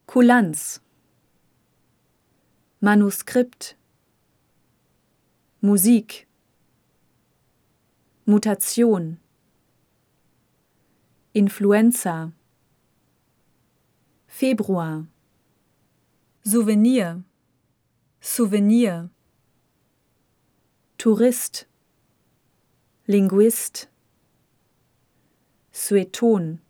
Kulanz, Manuskript, Musik, Mutation, Influenza, Februar, Souvenir, Souvenir, Tourist, Linguist, Sueton,